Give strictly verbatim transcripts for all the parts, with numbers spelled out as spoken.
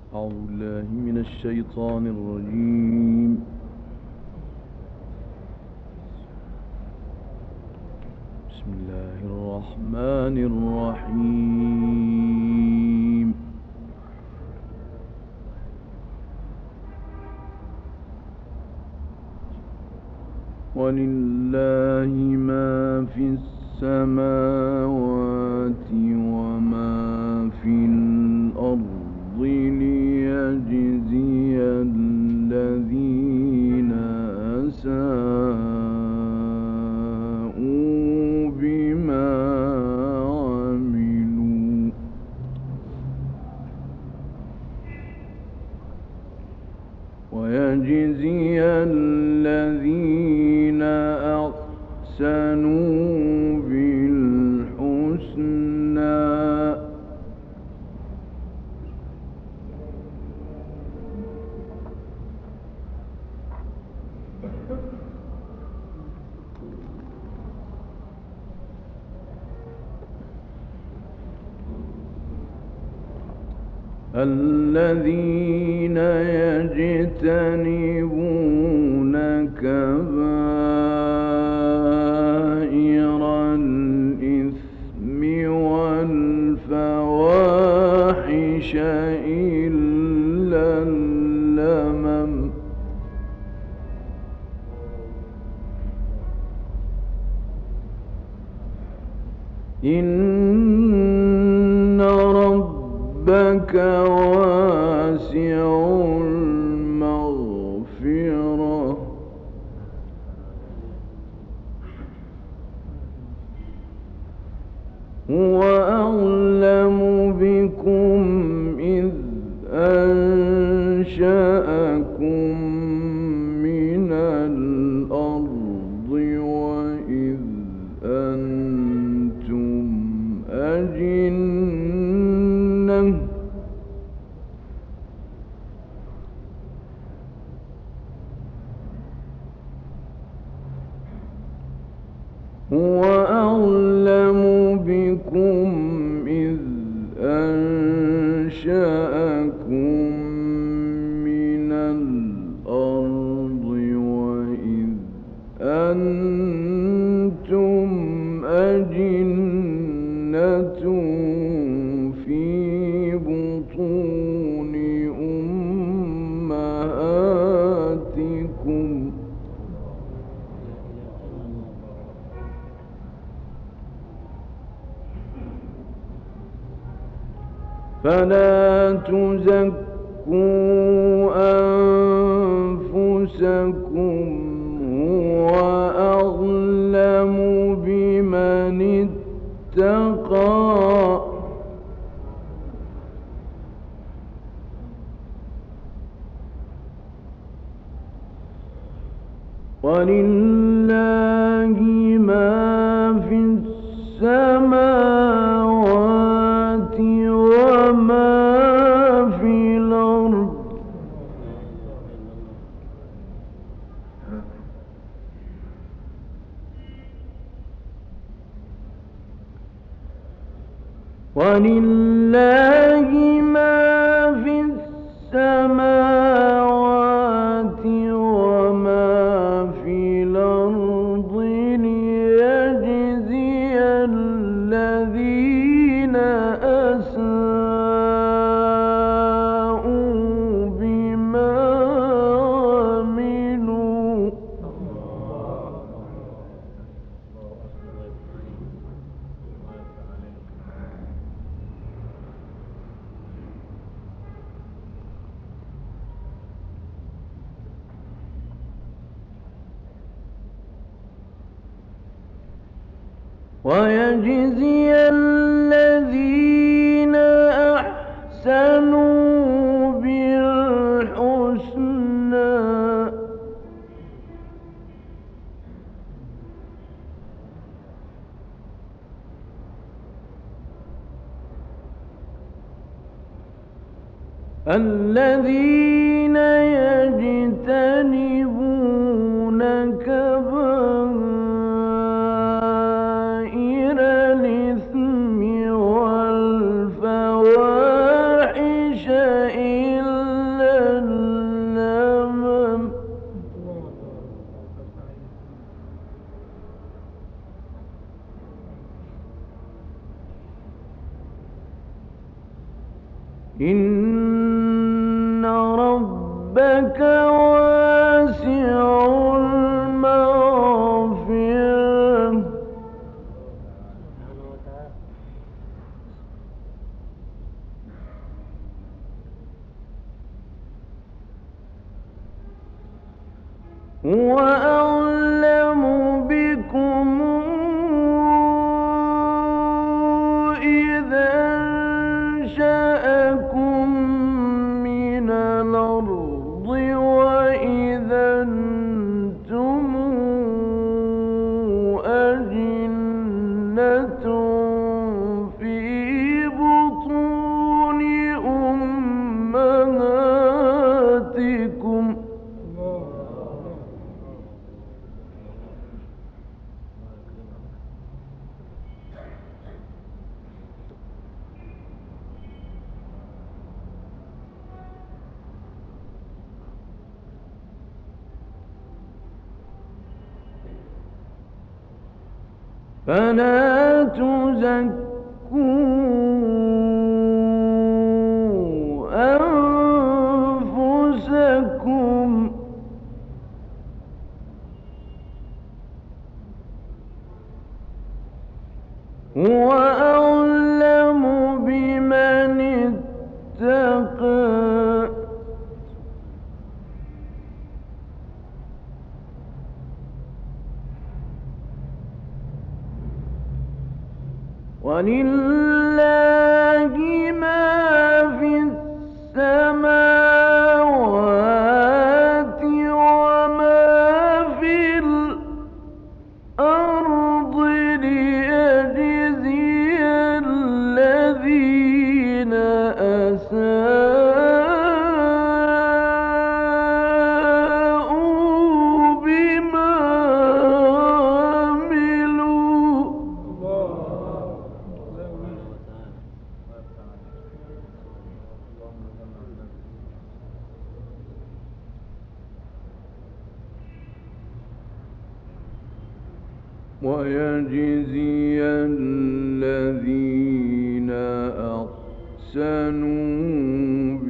أعوذ بالله من الشيطان الرجيم. بسم الله الرحمن الرحيم. ولله ما في السماوات وما في الأرض ليجزي الذين أساءوا بما عملوا ويجزي الذين أحسنوا بالحسنى الذين يجتنبون كبائر الإثم والفواحش إلا اللمم إن ربك واسع المغفرة هو أعلم بكم إذ أنشأكم من الأرض وإذ أنتم أجنة هو أعلم بكم إذ أنشأكم من الأرض وإذ أنتم أجنة في بطون أمهاتكم فلا تزكوا أنفسكم هو أعلم بمن اتقى ولله ما في السماوات وما في الأرض ولله ما في السماوات وما في الأرض ليجزي الذين أساءوا بما عملوا ويجزي الذين أحسنوا بالحسنى الذين يجتنبون كبائر الإثم والفواحش إلا إن ربك واسع المغفرة هو أعلم بكم إذا أنشأكم من الأرض وإذا أنتم أجنة في بطون أمهاتكم فلا تزكوا أنفسكم هو أعلم بمن اتقى ولله ما في السماوات وما في الأرض ليجزي الذين أساءوا بما عملوا ويجزي الذين أحسنوا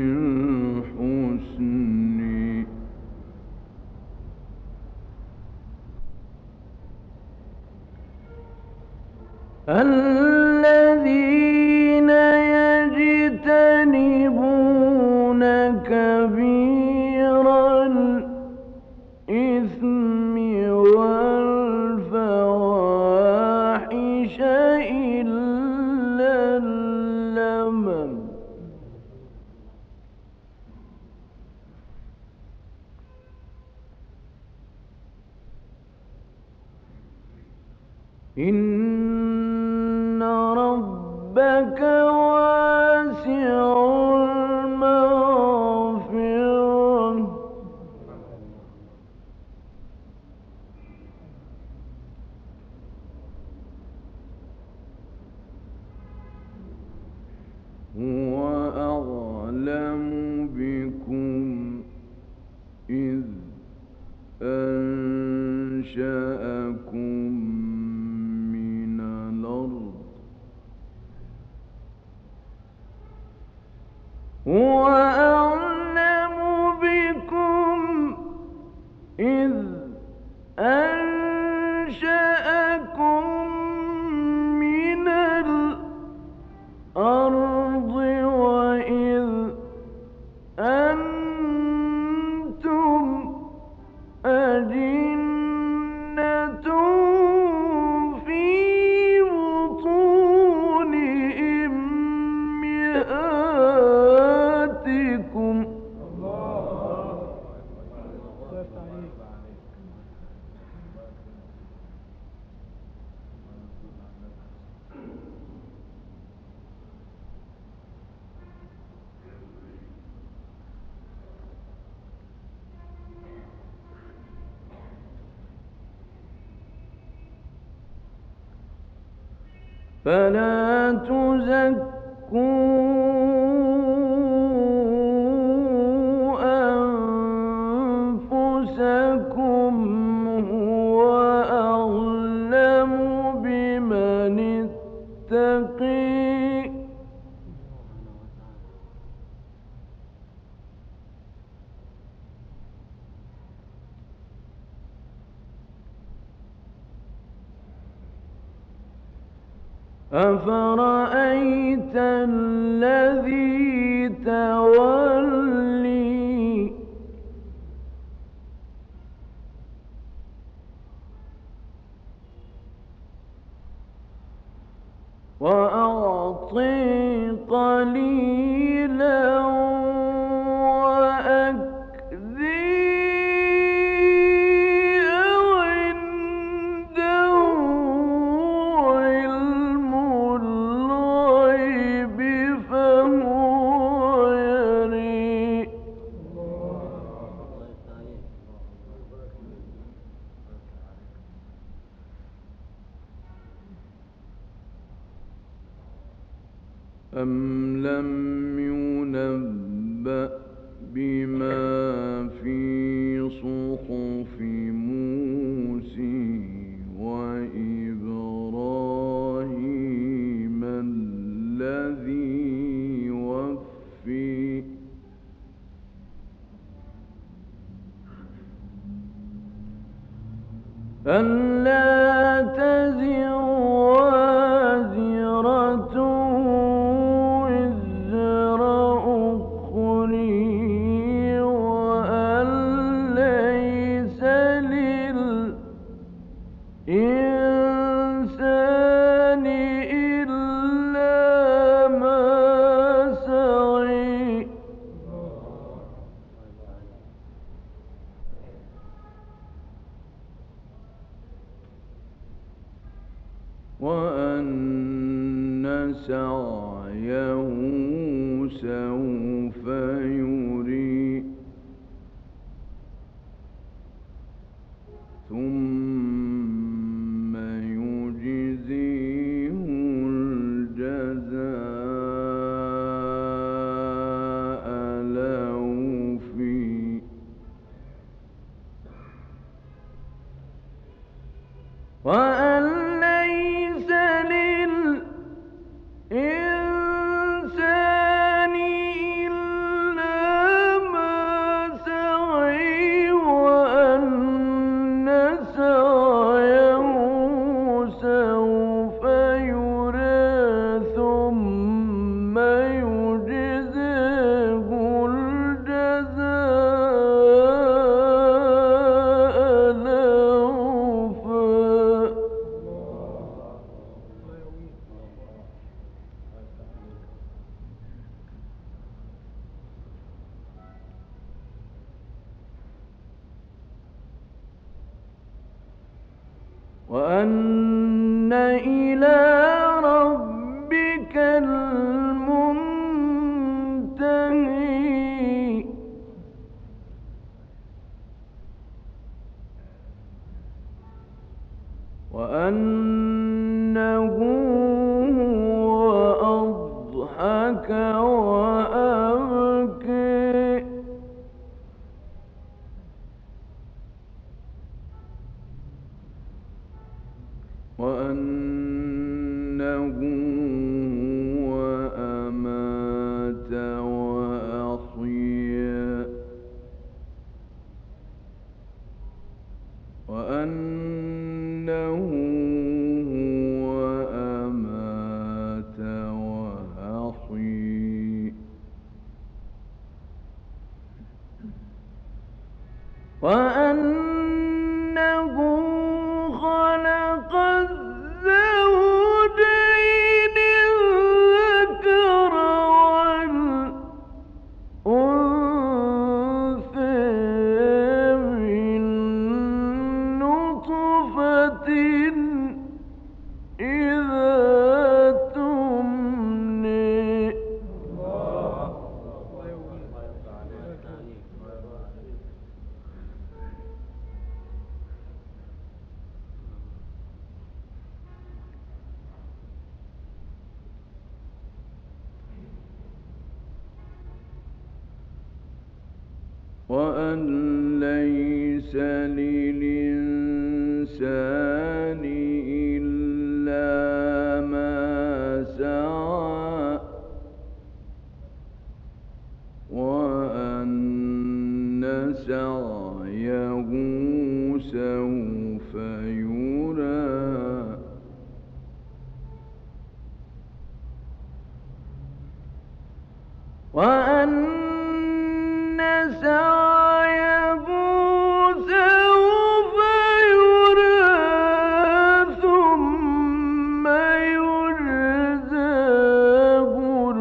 بالحسن الذين يجتنبون كبير الإثم والفواحش إلا اللمم إن ربك واسع المغفرة هو أعلم بكم إذ أنشأكم من الأرض هو أعلم بكم إذ أنشأكم من الأرض وإذ أنتم أجنة في بطون أمهاتكم فلا تزكوا أنفسكم هو أعلم بمن اتقي أفرأيت الذي تولي وأعطي قليلا وأكدي عنده علم الغيب فهو يري أم لم ينبأ بما في صحف موسى وإبراهيم الذي وفي ألا تزر وازرة وزر أخرى وأن ليس للإنسان إلا ما سعى وأن سعيه سوف يري ثم يجزيه الجزاء الأوفى وأن ليس للإنسان إلا ما سعى وأن سعيه سوف يرى ثم يجزيه الجزاء الأوفى وأن إلى ربك المنتهى وأنه هو أضحك وأبكى وأنه هو أمات وأحيا وأنه هو أمات وأحيا وأنه خلق الزوجين الذكر والأنثى من نطفة إذا تمنى وأن ليس للإنسان إلا ما سعى وأن سعيه سوف يرى وأن سعيه سوف يرى ثم يجزاه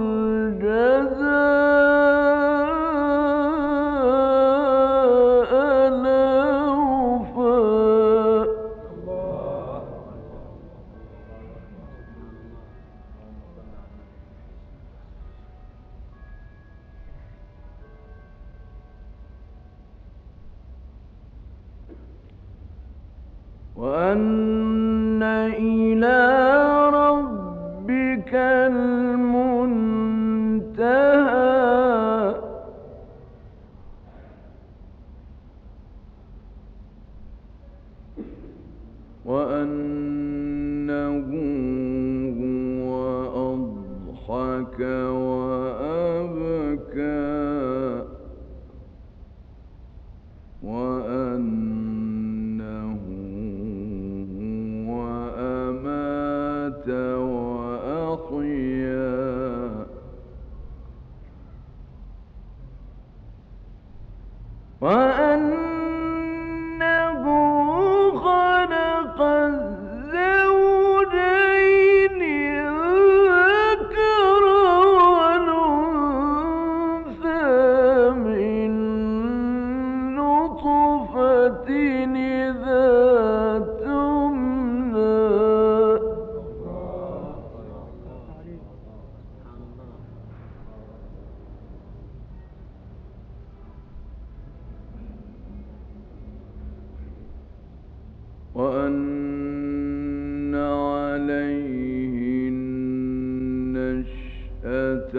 الجزاء الأوفى. وأن إلى ربك المنتهى. وأنه هو أضحك وأبكى. وأنه هو أمات وأحيا. وأنه خلق الزوجين الذكر والأنثى من نطفة إذا تمنى. وأن عليه النشأة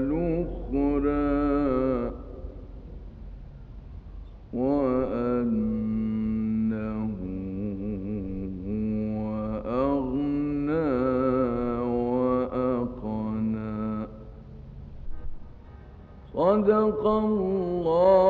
الأخرى. وأنه هو أغنى وأقنى. صدق الله